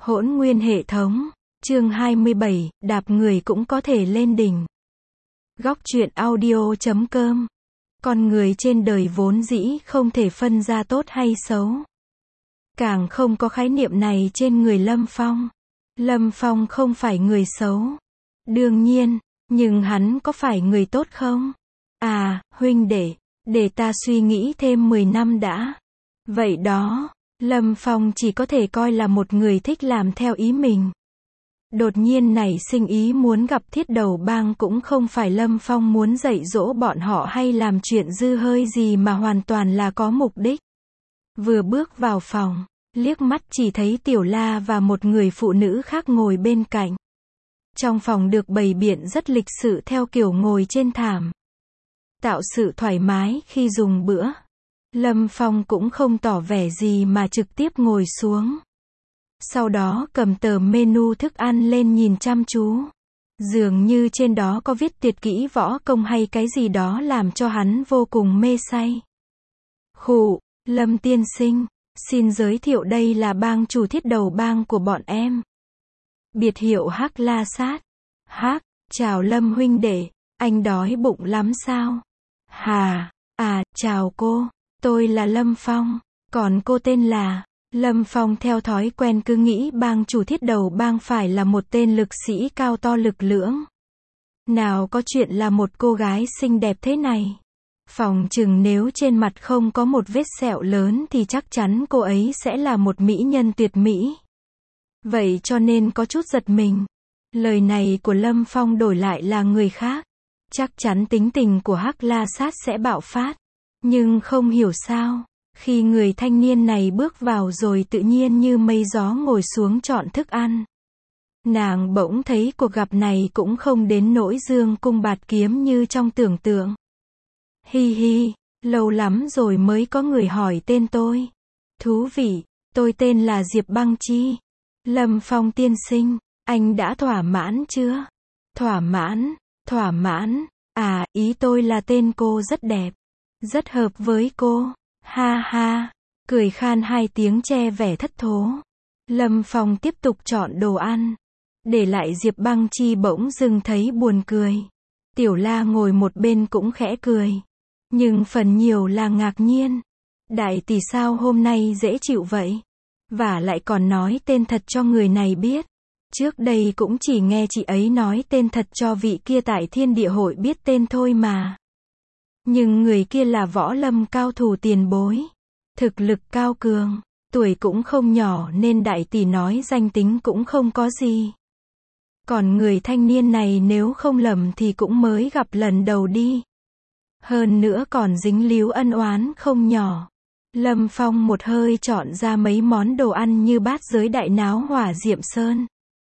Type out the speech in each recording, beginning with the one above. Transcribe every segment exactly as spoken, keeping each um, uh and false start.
Hỗn nguyên hệ thống, chương hai mươi bảy, đạp người cũng có thể lên đỉnh. Góc truyện audio chấm com. Con người trên đời vốn dĩ không thể phân ra tốt hay xấu. Càng không có khái niệm này trên người Lâm Phong. Lâm Phong không phải người xấu. Đương nhiên, nhưng hắn có phải người tốt không? À, huynh đệ, để ta suy nghĩ thêm mười năm đã. Vậy đó, Lâm Phong chỉ có thể coi là một người thích làm theo ý mình. Đột nhiên nảy sinh ý muốn gặp Thiết Đầu Bang cũng không phải Lâm Phong muốn dạy dỗ bọn họ hay làm chuyện dư hơi gì mà hoàn toàn là có mục đích. Vừa bước vào phòng, liếc mắt chỉ thấy Tiểu La và một người phụ nữ khác ngồi bên cạnh. Trong phòng được bày biện rất lịch sự theo kiểu ngồi trên thảm, tạo sự thoải mái khi dùng bữa. Lâm Phong cũng không tỏ vẻ gì mà trực tiếp ngồi xuống. Sau đó cầm tờ menu thức ăn lên nhìn chăm chú. Dường như trên đó có viết tuyệt kỹ võ công hay cái gì đó làm cho hắn vô cùng mê say. Khụ, Lâm tiên sinh, xin giới thiệu đây là bang chủ Thiết Đầu Bang của bọn em. Biệt hiệu Hắc La Sát. Hắc, chào Lâm huynh đệ, anh đói bụng lắm sao? Hà, à, chào cô, tôi là Lâm Phong, còn cô tên là... Lâm Phong theo thói quen cứ nghĩ bang chủ Thiết Đầu Bang phải là một tên lực sĩ cao to lực lưỡng. Nào có chuyện là một cô gái xinh đẹp thế này. Phòng chừng nếu trên mặt không có một vết sẹo lớn thì chắc chắn cô ấy sẽ là một mỹ nhân tuyệt mỹ. Vậy cho nên có chút giật mình. Lời này của Lâm Phong đổi lại là người khác. Chắc chắn tính tình của Hắc La Sát sẽ bạo phát. Nhưng không hiểu sao. Khi người thanh niên này bước vào rồi tự nhiên như mây gió ngồi xuống chọn thức ăn. Nàng bỗng thấy cuộc gặp này cũng không đến nỗi dương cung bạt kiếm như trong tưởng tượng. Hi hi, lâu lắm rồi mới có người hỏi tên tôi. Thú vị, tôi tên là Diệp Băng Chi. Lâm Phong tiên sinh, anh đã thỏa mãn chưa? Thỏa mãn, thỏa mãn, à, ý tôi là tên cô rất đẹp. Rất hợp với cô. Ha ha, cười khan hai tiếng che vẻ thất thố. Lâm Phong tiếp tục chọn đồ ăn. Để lại Diệp Băng Chi bỗng dưng thấy buồn cười. Tiểu La ngồi một bên cũng khẽ cười. Nhưng phần nhiều là ngạc nhiên. Đại tỷ sao hôm nay dễ chịu vậy? Và lại còn nói tên thật cho người này biết. Trước đây cũng chỉ nghe chị ấy nói tên thật cho vị kia tại Thiên Địa Hội biết tên thôi mà. Nhưng người kia là võ lâm cao thủ tiền bối. Thực lực cao cường, tuổi cũng không nhỏ nên đại tỷ nói danh tính cũng không có gì. Còn người thanh niên này nếu không lầm thì cũng mới gặp lần đầu đi. Hơn nữa còn dính líu ân oán không nhỏ. Lâm Phong một hơi chọn ra mấy món đồ ăn như bát giới đại náo hỏa diệm sơn,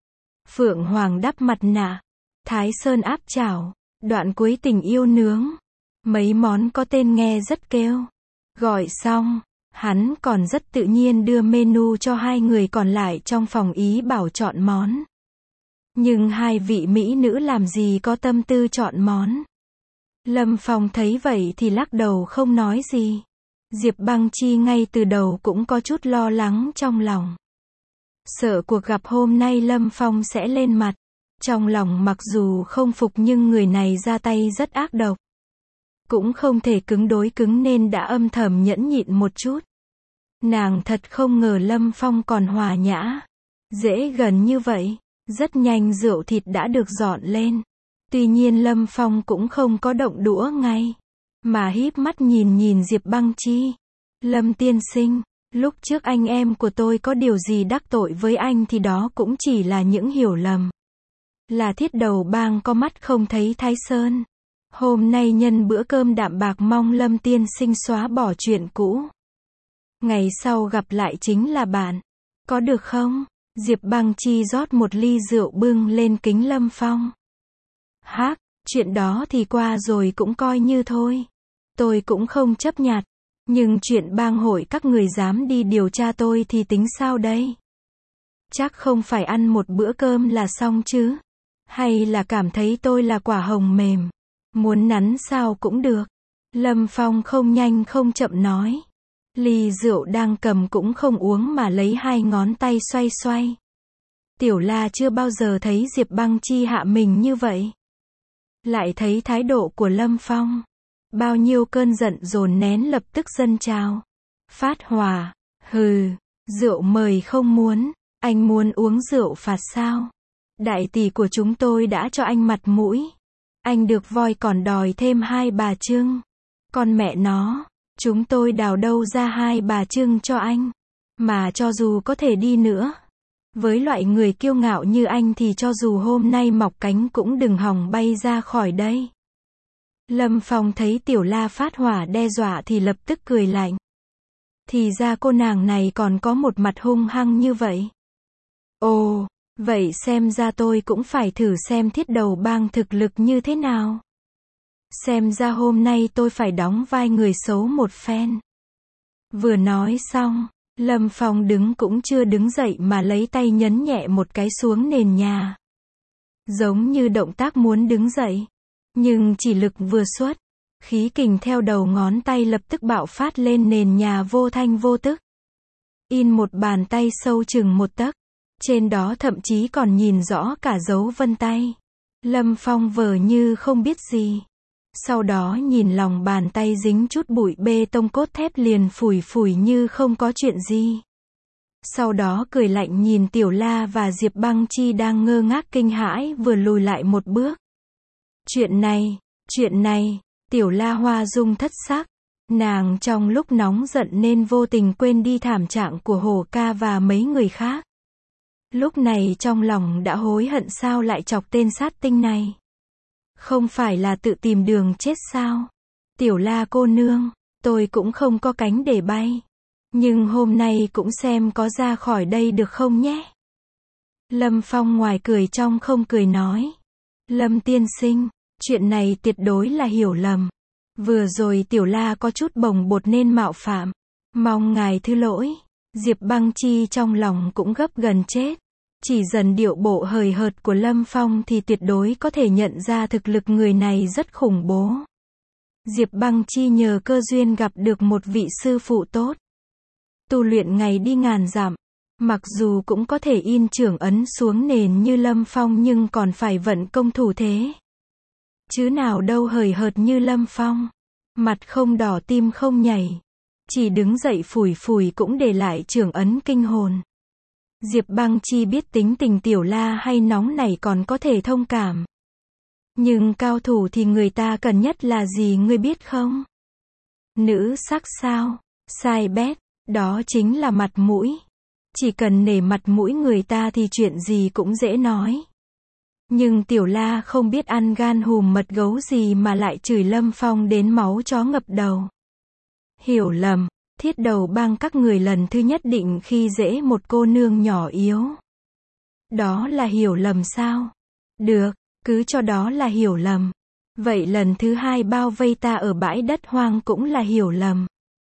phượng hoàng đắp mặt nạ, thái sơn áp chảo, đoạn cuối tình yêu nướng. Mấy món có tên nghe rất kêu. Gọi xong, hắn còn rất tự nhiên đưa menu cho hai người còn lại trong phòng ý bảo chọn món. Nhưng hai vị mỹ nữ làm gì có tâm tư chọn món. Lâm Phong thấy vậy thì lắc đầu không nói gì. Diệp Băng Chi ngay từ đầu cũng có chút lo lắng trong lòng. Sợ cuộc gặp hôm nay Lâm Phong sẽ lên mặt. Trong lòng mặc dù không phục nhưng người này ra tay rất ác độc. Cũng không thể cứng đối cứng nên đã âm thầm nhẫn nhịn một chút. Nàng thật không ngờ Lâm Phong còn hòa nhã, dễ gần như vậy. Rất nhanh rượu thịt đã được dọn lên. Tuy nhiên Lâm Phong cũng không có động đũa ngay, mà híp mắt nhìn nhìn Diệp Băng Chi. Lâm tiên sinh, lúc trước anh em của tôi có điều gì đắc tội với anh thì đó cũng chỉ là những hiểu lầm. Là Thiết Đầu Bang có mắt không thấy Thái Sơn. Hôm nay nhân bữa cơm đạm bạc mong Lâm tiên sinh xóa bỏ chuyện cũ. Ngày sau gặp lại chính là bạn. Có được không? Diệp Băng Chi rót một ly rượu bưng lên kính Lâm Phong. Hắc, chuyện đó thì qua rồi cũng coi như thôi. Tôi cũng không chấp nhặt. Nhưng chuyện bang hội các người dám đi điều tra tôi thì tính sao đây? Chắc không phải ăn một bữa cơm là xong chứ? Hay là cảm thấy tôi là quả hồng mềm? Muốn nắn sao cũng được. Lâm Phong không nhanh không chậm nói. Ly rượu đang cầm cũng không uống mà lấy hai ngón tay xoay xoay. Tiểu La chưa bao giờ thấy Diệp Băng Chi hạ mình như vậy. Lại thấy thái độ của Lâm Phong. Bao nhiêu cơn giận dồn nén lập tức dâng trào. Phát hỏa. Hừ. Rượu mời không muốn. Anh muốn uống rượu phạt sao? Đại tỷ của chúng tôi đã cho anh mặt mũi. Anh được voi còn đòi thêm hai bà trưng. Con mẹ nó. Chúng tôi đào đâu ra hai bà trưng cho anh. Mà cho dù có thể đi nữa. Với loại người kiêu ngạo như anh thì cho dù hôm nay mọc cánh cũng đừng hòng bay ra khỏi đây. Lâm Phong thấy Tiểu La phát hỏa đe dọa thì lập tức cười lạnh. Thì ra cô nàng này còn có một mặt hung hăng như vậy. Ồ, vậy xem ra tôi cũng phải thử xem Thiết Đầu Bang thực lực như thế nào. Xem ra hôm nay tôi phải đóng vai người xấu một phen. Vừa nói xong, Lâm Phong đứng cũng chưa đứng dậy mà lấy tay nhấn nhẹ một cái xuống nền nhà. Giống như động tác muốn đứng dậy. Nhưng chỉ lực vừa xuất, khí kình theo đầu ngón tay lập tức bạo phát lên nền nhà vô thanh vô tức. In một bàn tay sâu chừng một tấc. Trên đó thậm chí còn nhìn rõ cả dấu vân tay. Lâm Phong vờ như không biết gì. Sau đó nhìn lòng bàn tay dính chút bụi bê tông cốt thép liền phủi phủi như không có chuyện gì. Sau đó cười lạnh nhìn Tiểu La và Diệp Băng Chi đang ngơ ngác kinh hãi vừa lùi lại một bước. Chuyện này, chuyện này, Tiểu La hoa dung thất sắc. Nàng trong lúc nóng giận nên vô tình quên đi thảm trạng của Hổ Ca và mấy người khác. Lúc này trong lòng đã hối hận sao lại chọc tên sát tinh này. Không phải là tự tìm đường chết sao? Tiểu La cô nương, tôi cũng không có cánh để bay. Nhưng hôm nay cũng xem có ra khỏi đây được không nhé? Lâm Phong ngoài cười trong không cười nói. Lâm tiên sinh, chuyện này tuyệt đối là hiểu lầm. Vừa rồi Tiểu La có chút bồng bột nên mạo phạm. Mong ngài thứ lỗi. Diệp Băng Chi trong lòng cũng gấp gần chết. Chỉ dần điệu bộ hời hợt của Lâm Phong thì tuyệt đối có thể nhận ra thực lực người này rất khủng bố. Diệp Băng Chi nhờ cơ duyên gặp được một vị sư phụ tốt. Tu luyện ngày đi ngàn dặm. Mặc dù cũng có thể in trưởng ấn xuống nền như Lâm Phong nhưng còn phải vận công thủ thế. Chứ nào đâu hời hợt như Lâm Phong. Mặt không đỏ tim không nhảy. Chỉ đứng dậy phủi phủi cũng để lại trưởng ấn kinh hồn. Diệp Băng Chi biết tính tình Tiểu La hay nóng nảy còn có thể thông cảm. Nhưng cao thủ thì người ta cần nhất là gì ngươi biết không? Nữ sắc sao? Sai bét, đó chính là mặt mũi. Chỉ cần nể mặt mũi người ta thì chuyện gì cũng dễ nói. Nhưng Tiểu La không biết ăn gan hùm mật gấu gì mà lại chửi Lâm Phong đến máu chó ngập đầu. Hiểu lầm. Thiết Đầu Bang các người lần thứ nhất định khi dễ một cô nương nhỏ yếu. Đó là hiểu lầm sao? Được, cứ cho đó là hiểu lầm. Vậy lần thứ hai bao vây ta ở bãi đất hoang cũng là hiểu lầm.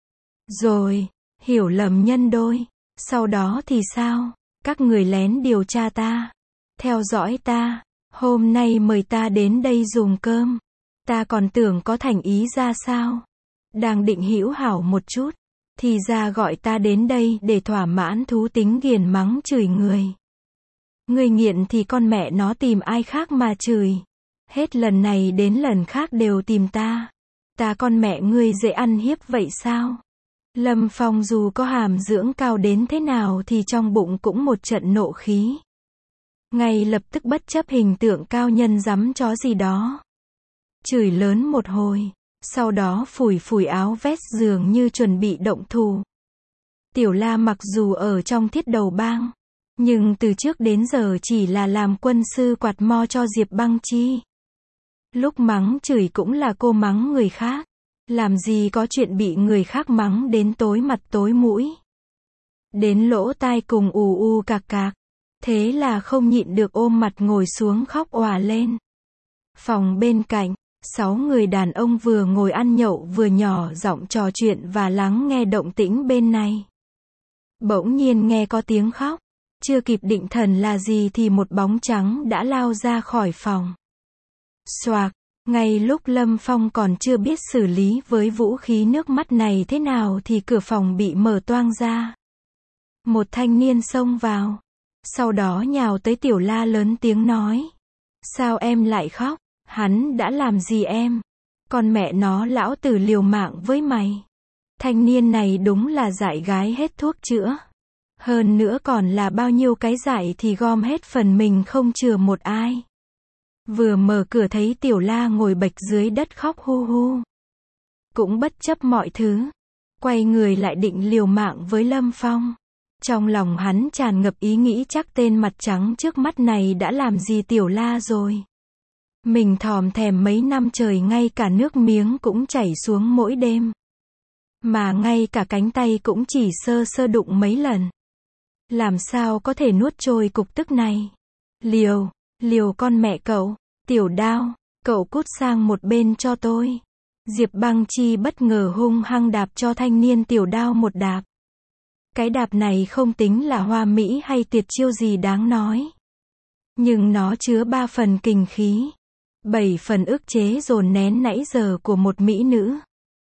Rồi, hiểu lầm nhân đôi. Sau đó thì sao? Các người lén điều tra ta. Theo dõi ta. Hôm nay mời ta đến đây dùng cơm. Ta còn tưởng có thành ý ra sao? Đang định hữu hảo một chút. Thì ra gọi ta đến đây để thỏa mãn thú tính ghiền mắng chửi người. Người nghiện thì con mẹ nó tìm ai khác mà chửi. Hết lần này đến lần khác đều tìm ta. Ta con mẹ ngươi dễ ăn hiếp vậy sao? Lâm Phong dù có hàm dưỡng cao đến thế nào thì trong bụng cũng một trận nộ khí. Ngay lập tức bất chấp hình tượng cao nhân dám chó gì đó. Chửi lớn một hồi. Sau đó phủi phủi áo vest dường như chuẩn bị động thủ. Tiểu La mặc dù ở trong Thiết Đầu Bang, nhưng từ trước đến giờ chỉ là làm quân sư quạt mo cho Diệp Băng Chi. Lúc mắng chửi cũng là cô mắng người khác. Làm gì có chuyện bị người khác mắng đến tối mặt tối mũi. Đến lỗ tai cùng ù u cạc cạc. Thế là không nhịn được ôm mặt ngồi xuống khóc òa lên. Phòng bên cạnh. Sáu người đàn ông vừa ngồi ăn nhậu vừa nhỏ giọng trò chuyện và lắng nghe động tĩnh bên này. Bỗng nhiên nghe có tiếng khóc. Chưa kịp định thần là gì thì một bóng trắng đã lao ra khỏi phòng. Xoạc, ngay lúc Lâm Phong còn chưa biết xử lý với vũ khí nước mắt này thế nào thì cửa phòng bị mở toang ra. Một thanh niên xông vào. Sau đó nhào tới Tiểu La lớn tiếng nói. Sao em lại khóc? Hắn đã làm gì em? Con mẹ nó lão tử liều mạng với mày. Thanh niên này đúng là dại gái hết thuốc chữa. Hơn nữa còn là bao nhiêu cái dại thì gom hết phần mình không chừa một ai. Vừa mở cửa thấy Tiểu La ngồi bệch dưới đất khóc hu hu. Cũng bất chấp mọi thứ. Quay người lại định liều mạng với Lâm Phong. Trong lòng hắn tràn ngập ý nghĩ chắc tên mặt trắng trước mắt này đã làm gì Tiểu La rồi. Mình thòm thèm mấy năm trời ngay cả nước miếng cũng chảy xuống mỗi đêm. Mà ngay cả cánh tay cũng chỉ sơ sơ đụng mấy lần. Làm sao có thể nuốt trôi cục tức này? Liều, liều con mẹ cậu, Tiểu Đao, cậu cút sang một bên cho tôi. Diệp Băng Chi bất ngờ hung hăng đạp cho thanh niên Tiểu Đao một đạp. Cái đạp này không tính là hoa mỹ hay tuyệt chiêu gì đáng nói. Nhưng nó chứa ba phần kình khí. Bảy phần ức chế dồn nén nãy giờ của một mỹ nữ.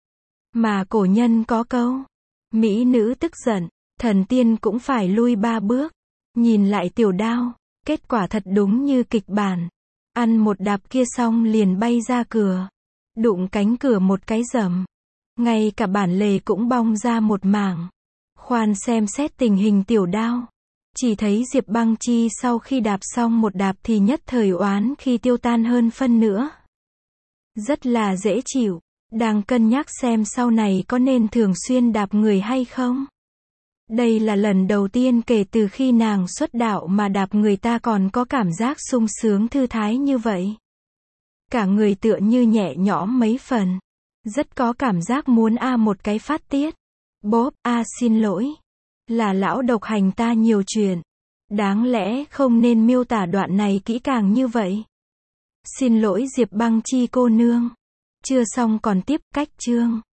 Mà cổ nhân có câu. Mỹ nữ tức giận, thần tiên cũng phải lui ba bước. Nhìn lại Tiểu Đao, kết quả thật đúng như kịch bản. Ăn một đạp kia xong liền bay ra cửa. Đụng cánh cửa một cái rầm. Ngay cả bản lề cũng bong ra một mảng. Khoan xem xét tình hình Tiểu Đao. Chỉ thấy Diệp Băng Chi sau khi đạp xong một đạp thì nhất thời oán khi tiêu tan hơn phân nữa. Rất là dễ chịu. Đang cân nhắc xem sau này có nên thường xuyên đạp người hay không. Đây là lần đầu tiên kể từ khi nàng xuất đạo mà đạp người ta còn có cảm giác sung sướng thư thái như vậy. Cả người tựa như nhẹ nhõm mấy phần. Rất có cảm giác muốn a một cái phát tiết. Bốp, a xin lỗi. Là lão độc hành ta nhiều chuyện. Đáng lẽ không nên miêu tả đoạn này kỹ càng như vậy. Xin lỗi Diệp Băng Chi cô nương. Chưa xong còn tiếp, cách chương.